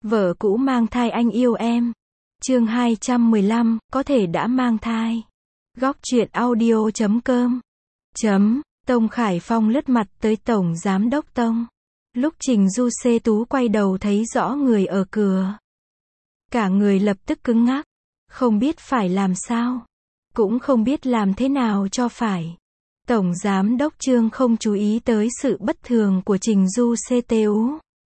Vợ cũ mang thai anh yêu em. Chương 215, có thể đã mang thai. Góc truyện audio.com. Tông Khải Phong lướt mặt tới Tổng Giám đốc Tông. Lúc Trình Du Xê Tú quay đầu thấy rõ người ở cửa. Cả người lập tức cứng ngắc. Không biết phải làm sao. Cũng không biết làm thế nào cho phải. Tổng Giám đốc Trương không chú ý tới sự bất thường của Trình Du Xê Tú.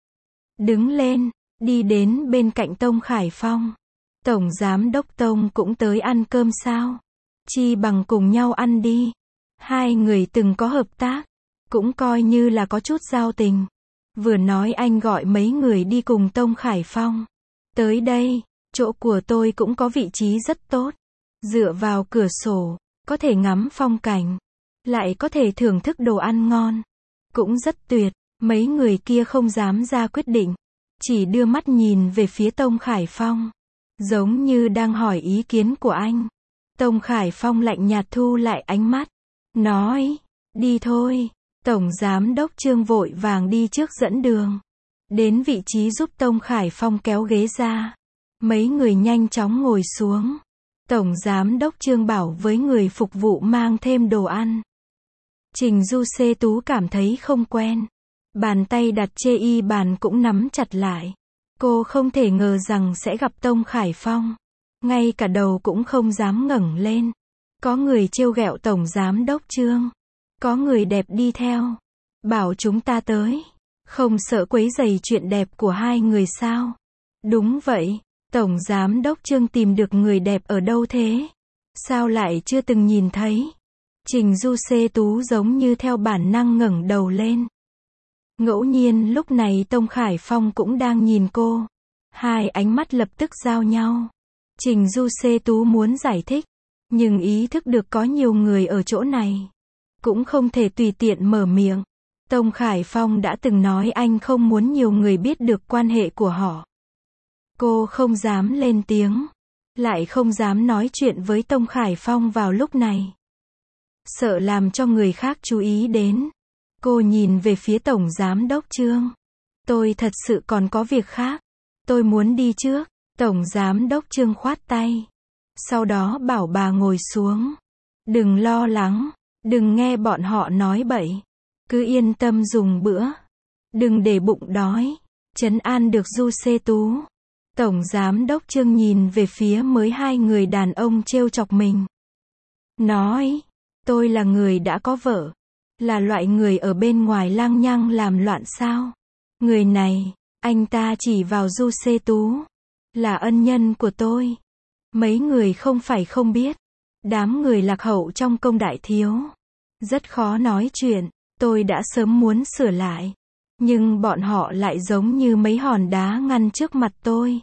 Đứng lên, đi đến bên cạnh Tông Khải Phong. Tổng Giám đốc Tông cũng tới ăn cơm sao? Chi bằng cùng nhau ăn đi. Hai người từng có hợp tác, cũng coi như là có chút giao tình. Vừa nói anh gọi mấy người đi cùng Tông Khải Phong. Tới đây, chỗ của tôi cũng có vị trí rất tốt. Dựa vào cửa sổ, có thể ngắm phong cảnh, lại có thể thưởng thức đồ ăn ngon. Cũng rất tuyệt, mấy người kia không dám ra quyết định. Chỉ đưa mắt nhìn về phía Tông Khải Phong. Giống như đang hỏi ý kiến của anh. Tông Khải Phong lạnh nhạt thu lại ánh mắt. Nói, đi thôi. Tổng Giám đốc Trương vội vàng đi trước dẫn đường. Đến vị trí giúp Tông Khải Phong kéo ghế ra. Mấy người nhanh chóng ngồi xuống. Tổng Giám đốc Trương bảo với người phục vụ mang thêm đồ ăn. Trình Du Xê Tú cảm thấy không quen. Bàn tay đặt chê y bàn cũng nắm chặt lại. Cô không thể ngờ rằng sẽ gặp Tông Khải Phong. Ngay cả đầu cũng không dám ngẩng lên. Có người trêu ghẹo Tổng Giám đốc Trương. Có người đẹp đi theo. Bảo chúng ta tới. Không sợ quấy rầy chuyện đẹp của hai người sao? Đúng vậy. Tổng Giám đốc Trương tìm được người đẹp ở đâu thế? Sao lại chưa từng nhìn thấy? Trình Du Xê Tú giống như theo bản năng ngẩng đầu lên. Ngẫu nhiên lúc này Tông Khải Phong cũng đang nhìn cô. Hai ánh mắt lập tức giao nhau. Trình Du Xê Tú muốn giải thích, nhưng ý thức được có nhiều người ở chỗ này. Cũng không thể tùy tiện mở miệng. Tông Khải Phong đã từng nói anh không muốn nhiều người biết được quan hệ của họ. Cô không dám lên tiếng. Lại không dám nói chuyện với Tông Khải Phong vào lúc này. Sợ làm cho người khác chú ý đến. Cô nhìn về phía Tổng Giám đốc Trương. Tôi thật sự còn có việc khác. Tôi muốn đi trước. Tổng Giám đốc Trương khoát tay. Sau đó bảo bà ngồi xuống. Đừng lo lắng. Đừng nghe bọn họ nói bậy. Cứ yên tâm dùng bữa. Đừng để bụng đói. Trấn an được Du Xê Tú. Tổng Giám đốc Trương nhìn về phía mới hai người đàn ông trêu chọc mình. Nói. Tôi là người đã có vợ. Là loại người ở bên ngoài lang nhăng làm loạn sao? Người này, anh ta chỉ vào Du Xê Tú. Là ân nhân của tôi. Mấy người không phải không biết. Đám người lạc hậu trong công đại thiếu. Rất khó nói chuyện. Tôi đã sớm muốn sửa lại. Nhưng bọn họ lại giống như mấy hòn đá ngăn trước mặt tôi.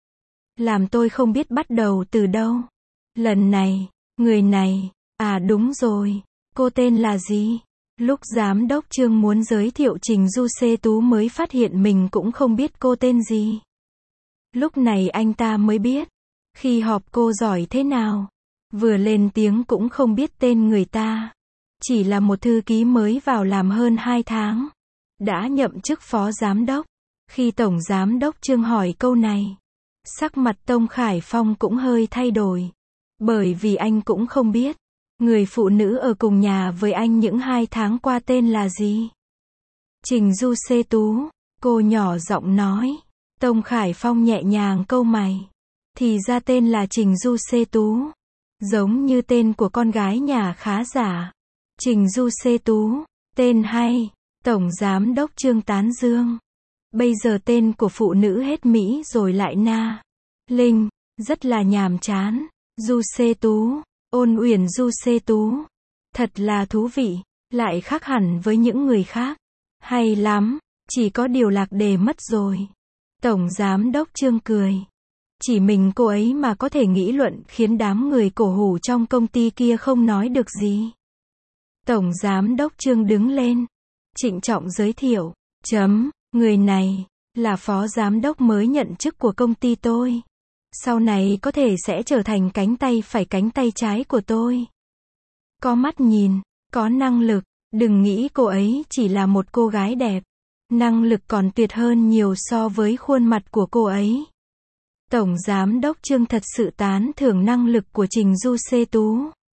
Làm tôi không biết bắt đầu từ đâu. Lần này, người này, à đúng rồi. Cô tên là gì? Lúc Giám đốc Trương muốn giới thiệu Trình Du Xê Tú mới phát hiện mình cũng không biết cô tên gì. Lúc này anh ta mới biết. Khi họp cô giỏi thế nào. Vừa lên tiếng cũng không biết tên người ta. Chỉ là một thư ký mới vào làm hơn 2 tháng. Đã nhậm chức phó giám đốc. Khi Tổng Giám đốc Trương hỏi câu này. Sắc mặt Tông Khải Phong cũng hơi thay đổi. Bởi vì anh cũng không biết. Người phụ nữ ở cùng nhà với anh những 2 tháng qua tên là gì? Trình Du Xê Tú. Cô nhỏ giọng nói. Tông Khải Phong nhẹ nhàng cau mày. Thì ra tên là Trình Du Xê Tú. Giống như tên của con gái nhà khá giả. Trình Du Xê Tú. Tên hay. Tổng Giám đốc Trương tán dương. Bây giờ tên của phụ nữ hết Mỹ rồi lại na. Linh. Rất là nhàm chán. Du Xê Tú. Ôn Uyển Du Xê Tú. Thật là thú vị. Lại khác hẳn với những người khác. Hay lắm. Chỉ có điều lạc đề mất rồi. Tổng Giám đốc Trương cười. Chỉ mình cô ấy mà có thể nghĩ luận khiến đám người cổ hủ trong công ty kia không nói được gì. Tổng Giám đốc Trương đứng lên. Trịnh trọng giới thiệu. Người này là phó giám đốc mới nhận chức của công ty tôi. Sau này có thể sẽ trở thành cánh tay phải cánh tay trái của tôi. Có mắt nhìn, có năng lực. Đừng nghĩ cô ấy chỉ là một cô gái đẹp. Năng lực còn tuyệt hơn nhiều so với khuôn mặt của cô ấy. Tổng Giám đốc Trương thật sự tán thưởng năng lực của Trình Du Xê Tú.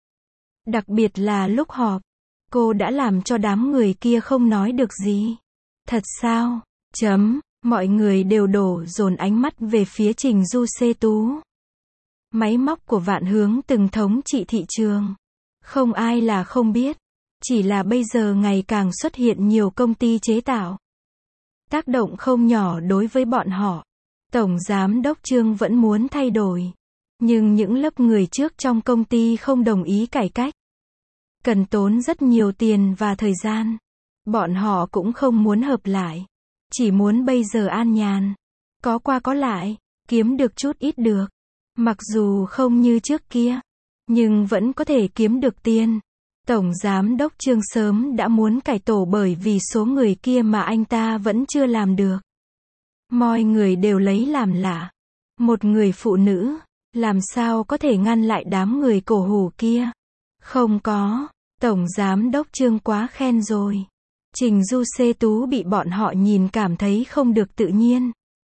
Đặc biệt là lúc họp, cô đã làm cho đám người kia không nói được gì. Thật sao? Mọi người đều đổ dồn ánh mắt về phía Trình Du Xê Tú. Máy móc của Vạn Hướng từng thống trị thị trường. Không ai là không biết. Chỉ là bây giờ ngày càng xuất hiện nhiều công ty chế tạo. Tác động không nhỏ đối với bọn họ. Tổng Giám đốc Trương vẫn muốn thay đổi. Nhưng những lớp người trước trong công ty không đồng ý cải cách. Cần tốn rất nhiều tiền và thời gian. Bọn họ cũng không muốn hợp lại. Chỉ muốn bây giờ an nhàn. Có qua có lại. Kiếm được chút ít được. Mặc dù không như trước kia. Nhưng vẫn có thể kiếm được tiền. Tổng Giám đốc Trương sớm đã muốn cải tổ bởi vì số người kia mà anh ta vẫn chưa làm được. Mọi người đều lấy làm lạ. Một người phụ nữ, làm sao có thể ngăn lại đám người cổ hủ kia? Không có, Tổng Giám đốc Trương quá khen rồi. Trình Du Xê Tú bị bọn họ nhìn cảm thấy không được tự nhiên.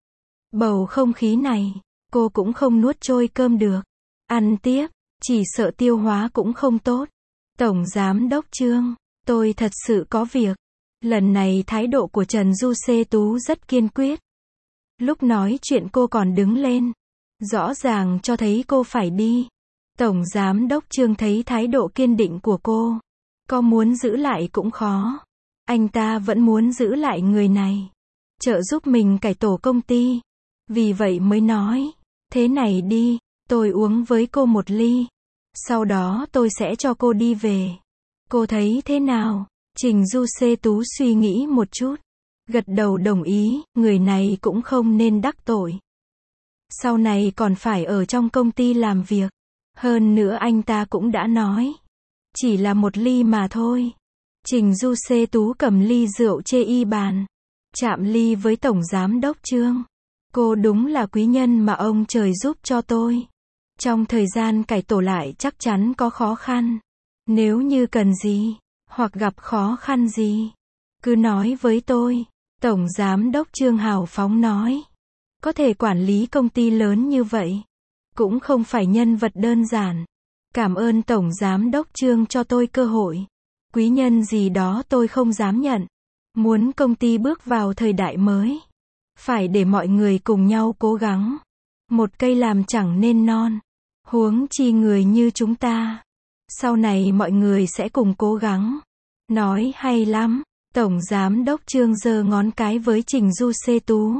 Bầu không khí này, cô cũng không nuốt trôi cơm được. Ăn tiếp, chỉ sợ tiêu hóa cũng không tốt. Tổng Giám đốc Trương, tôi thật sự có việc. Lần này thái độ của Trần Du Xê Tú rất kiên quyết. Lúc nói chuyện cô còn đứng lên. Rõ ràng cho thấy cô phải đi. Tổng Giám đốc Trương thấy thái độ kiên định của cô. Có muốn giữ lại cũng khó. Anh ta vẫn muốn giữ lại người này. Trợ giúp mình cải tổ công ty. Vì vậy mới nói. Thế này đi, tôi uống với cô một ly. Sau đó tôi sẽ cho cô đi về. Cô thấy thế nào? Trình Du Xê Tú suy nghĩ một chút. Gật đầu đồng ý, người này cũng không nên đắc tội. Sau này còn phải ở trong công ty làm việc. Hơn nữa anh ta cũng đã nói. Chỉ là một ly mà thôi. Trình Du Xê Tú cầm ly rượu chê y bàn. Chạm ly với Tổng Giám đốc Trương. Cô đúng là quý nhân mà ông trời giúp cho tôi. Trong thời gian cải tổ lại chắc chắn có khó khăn. Nếu như cần gì, hoặc gặp khó khăn gì, cứ nói với tôi. Tổng Giám đốc Trương hào phóng nói. Có thể quản lý công ty lớn như vậy, cũng không phải nhân vật đơn giản. Cảm ơn Tổng Giám đốc Trương cho tôi cơ hội. Quý nhân gì đó tôi không dám nhận. Muốn công ty bước vào thời đại mới, phải để mọi người cùng nhau cố gắng. Một cây làm chẳng nên non. Huống chi người như chúng ta. Sau này mọi người sẽ cùng cố gắng. Nói hay lắm. Tổng Giám đốc Trương giơ ngón cái với Trình Du Xê Tú.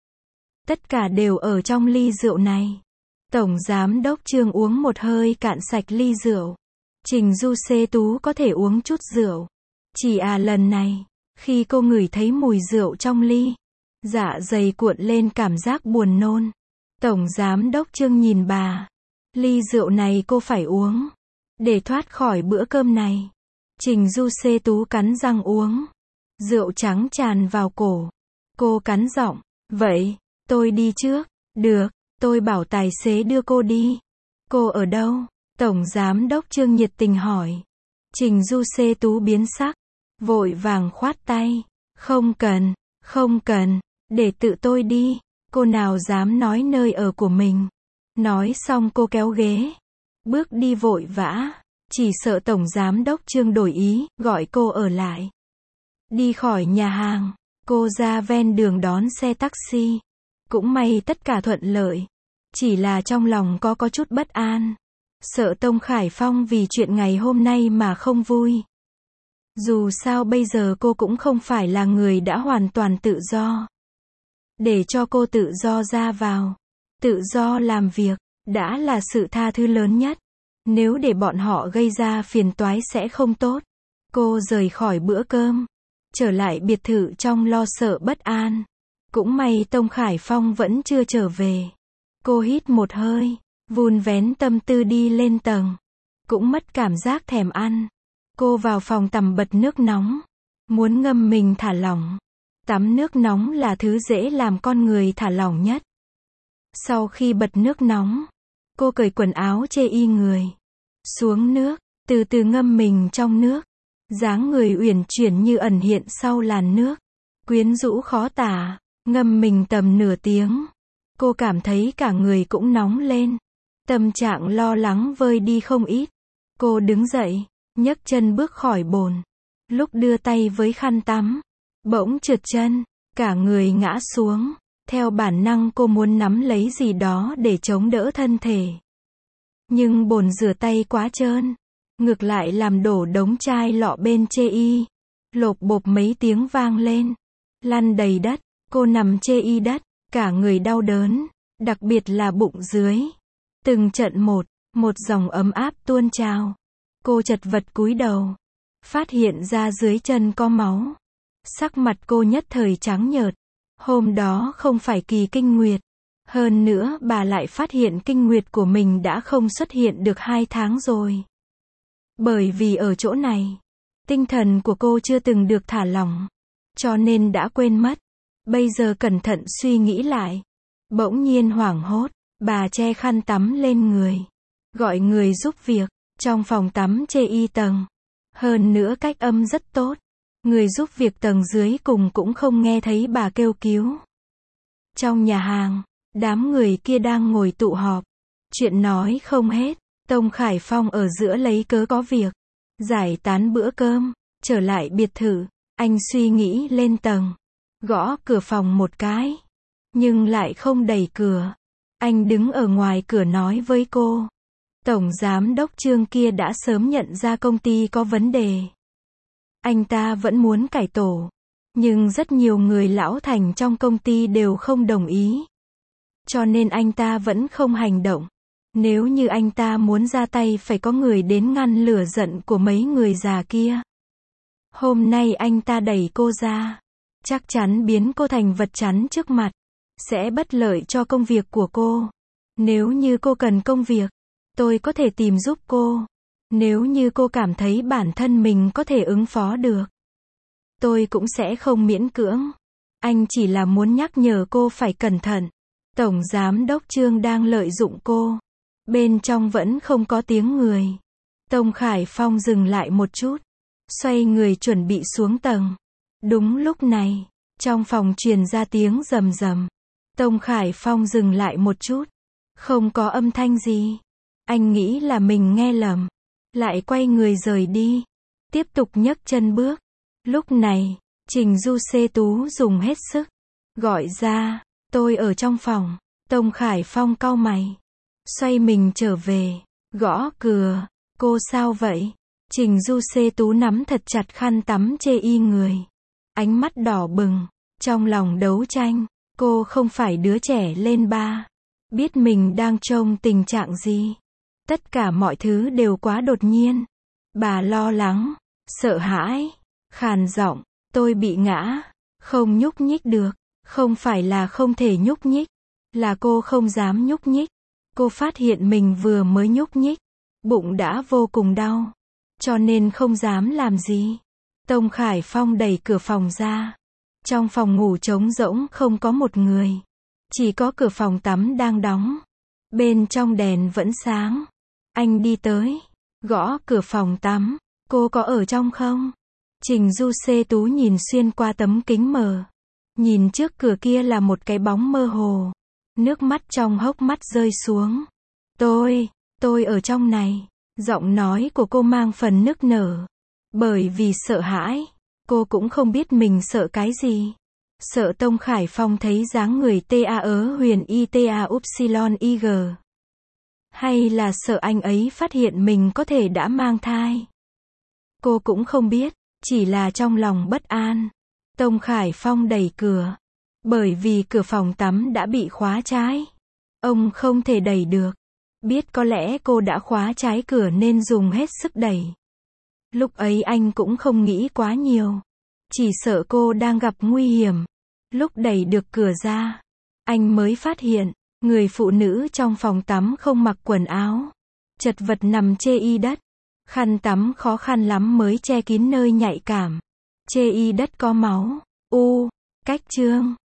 Tất cả đều ở trong ly rượu này. Tổng Giám đốc Trương uống một hơi cạn sạch ly rượu. Trình Du Xê Tú có thể uống chút rượu. Chỉ lần này, khi cô ngửi thấy mùi rượu trong ly, dạ dày cuộn lên cảm giác buồn nôn. Tổng Giám đốc Trương nhìn bà. Ly rượu này cô phải uống. Để thoát khỏi bữa cơm này. Trình Du Xê Tú cắn răng uống. Rượu trắng tràn vào cổ. Cô cắn giọng. Vậy, tôi đi trước. Được, tôi bảo tài xế đưa cô đi. Cô ở đâu? Tổng Giám đốc Trương nhiệt tình hỏi. Trình Du Xê Tú biến sắc. Vội vàng khoát tay. Không cần, không cần. Để tự tôi đi. Cô nào dám nói nơi ở của mình. Nói xong cô kéo ghế. Bước đi vội vã. Chỉ sợ Tổng Giám đốc Trương đổi ý, gọi cô ở lại. Đi khỏi nhà hàng, cô ra ven đường đón xe taxi. Cũng may tất cả thuận lợi. Chỉ là trong lòng có chút bất an. Sợ Tông Khải Phong vì chuyện ngày hôm nay mà không vui. Dù sao bây giờ cô cũng không phải là người đã hoàn toàn tự do. Để cho cô tự do ra vào, tự do làm việc, đã là sự tha thứ lớn nhất. Nếu để bọn họ gây ra phiền toái sẽ không tốt. Cô rời khỏi bữa cơm, trở lại biệt thự trong lo sợ bất an. Cũng may Tông Khải Phong vẫn chưa trở về. Cô hít một hơi, vun vén tâm tư đi lên tầng. Cũng mất cảm giác thèm ăn. Cô vào phòng tắm bật nước nóng. Muốn ngâm mình thả lỏng. Tắm nước nóng là thứ dễ làm con người thả lỏng nhất. Sau khi bật nước nóng, cô cởi quần áo chê y người. Xuống nước, từ từ ngâm mình trong nước. Dáng người uyển chuyển như ẩn hiện sau làn nước. quyến rũ khó tả, ngâm mình tầm nửa tiếng. Cô cảm thấy cả người cũng nóng lên. Tâm trạng lo lắng vơi đi không ít. Cô đứng dậy, nhấc chân bước khỏi bồn. Lúc đưa tay với khăn tắm, bỗng trượt chân, cả người ngã xuống. Theo bản năng cô muốn nắm lấy gì đó để chống đỡ thân thể. Nhưng bồn rửa tay quá trơn, ngược lại làm đổ đống chai lọ bên chê y. Lộp bộp mấy tiếng vang lên, lăn đầy đất, cô nằm chê y đất, cả người đau đớn, đặc biệt là bụng dưới. Từng trận một dòng ấm áp tuôn trào. Cô chật vật cúi đầu, phát hiện ra dưới chân có máu. Sắc mặt cô nhất thời trắng nhợt. Hôm đó không phải kỳ kinh nguyệt. Hơn nữa bà lại phát hiện kinh nguyệt của mình đã không xuất hiện được 2 tháng rồi. Bởi vì ở chỗ này, tinh thần của cô chưa từng được thả lỏng, cho nên đã quên mất. Bây giờ cẩn thận suy nghĩ lại, bỗng nhiên hoảng hốt, bà che khăn tắm lên người, gọi người giúp việc. Trong phòng tắm chê y tầng, hơn nữa cách âm rất tốt. Người giúp việc tầng dưới cùng cũng không nghe thấy bà kêu cứu. Trong nhà hàng, đám người kia đang ngồi tụ họp. Chuyện nói không hết. Tông Khải Phong ở giữa lấy cớ có việc. Giải tán bữa cơm, trở lại biệt thự. Anh suy nghĩ lên tầng. Gõ cửa phòng một cái. Nhưng lại không đẩy cửa. Anh đứng ở ngoài cửa nói với cô. Tổng giám đốc Trương kia đã sớm nhận ra công ty có vấn đề. Anh ta vẫn muốn cải tổ. Nhưng rất nhiều người lão thành trong công ty đều không đồng ý. Cho nên anh ta vẫn không hành động. Nếu như anh ta muốn ra tay phải có người đến ngăn lửa giận của mấy người già kia. Hôm nay anh ta đẩy cô ra. Chắc chắn biến cô thành vật chắn trước mặt. Sẽ bất lợi cho công việc của cô. Nếu như cô cần công việc, tôi có thể tìm giúp cô. Nếu như cô cảm thấy bản thân mình có thể ứng phó được, tôi cũng sẽ không miễn cưỡng. Anh chỉ là muốn nhắc nhở cô phải cẩn thận. Tổng giám đốc Trương đang lợi dụng cô. Bên trong vẫn không có tiếng người. Tông Khải Phong dừng lại một chút, xoay người chuẩn bị xuống tầng. Đúng lúc này, trong phòng truyền ra tiếng rầm rầm. Tông Khải Phong dừng lại một chút. Không có âm thanh gì. Anh nghĩ là mình nghe lầm. Lại quay người rời đi. Tiếp tục nhấc chân bước. Lúc này, Trình Du Xê Tú dùng hết sức. Gọi ra, tôi ở trong phòng. Tông Khải Phong cau mày. Xoay mình trở về. Gõ cửa. Cô sao vậy? Trình Du Xê Tú nắm thật chặt khăn tắm chê y người. Ánh mắt đỏ bừng. Trong lòng đấu tranh. Cô không phải đứa trẻ lên 3. Biết mình đang trong tình trạng gì. Tất cả mọi thứ đều quá đột nhiên. Bà lo lắng, sợ hãi, khàn giọng, tôi bị ngã, không nhúc nhích được. Không phải là không thể nhúc nhích, là cô không dám nhúc nhích. Cô phát hiện mình vừa mới nhúc nhích, bụng đã vô cùng đau, cho nên không dám làm gì. Tông Khải Phong đẩy cửa phòng ra. Trong phòng ngủ trống rỗng không có một người. Chỉ có cửa phòng tắm đang đóng. Bên trong đèn vẫn sáng. Anh đi tới, gõ cửa phòng tắm. Cô có ở trong không? Trình Du Xê Tú nhìn xuyên qua tấm kính mờ. Nhìn trước cửa kia là một cái bóng mơ hồ. Nước mắt trong hốc mắt rơi xuống. Tôi ở trong này. Giọng nói của cô mang phần nức nở. Bởi vì sợ hãi. Cô cũng không biết mình sợ cái gì. Sợ Tông Khải Phong thấy dáng người ta huyền ita upsilon ig. Hay là sợ anh ấy phát hiện mình có thể đã mang thai. Cô cũng không biết, chỉ là trong lòng bất an. Tông Khải Phong đẩy cửa. Bởi vì cửa phòng tắm đã bị khóa trái. Ông không thể đẩy được. Biết có lẽ cô đã khóa trái cửa nên dùng hết sức đẩy. Lúc ấy anh cũng không nghĩ quá nhiều. Chỉ sợ cô đang gặp nguy hiểm. Lúc đẩy được cửa ra, anh mới phát hiện, người phụ nữ trong phòng tắm không mặc quần áo. Chật vật nằm chê y đất. Khăn tắm khó khăn lắm mới che kín nơi nhạy cảm. Chê y đất có máu. Cách chương.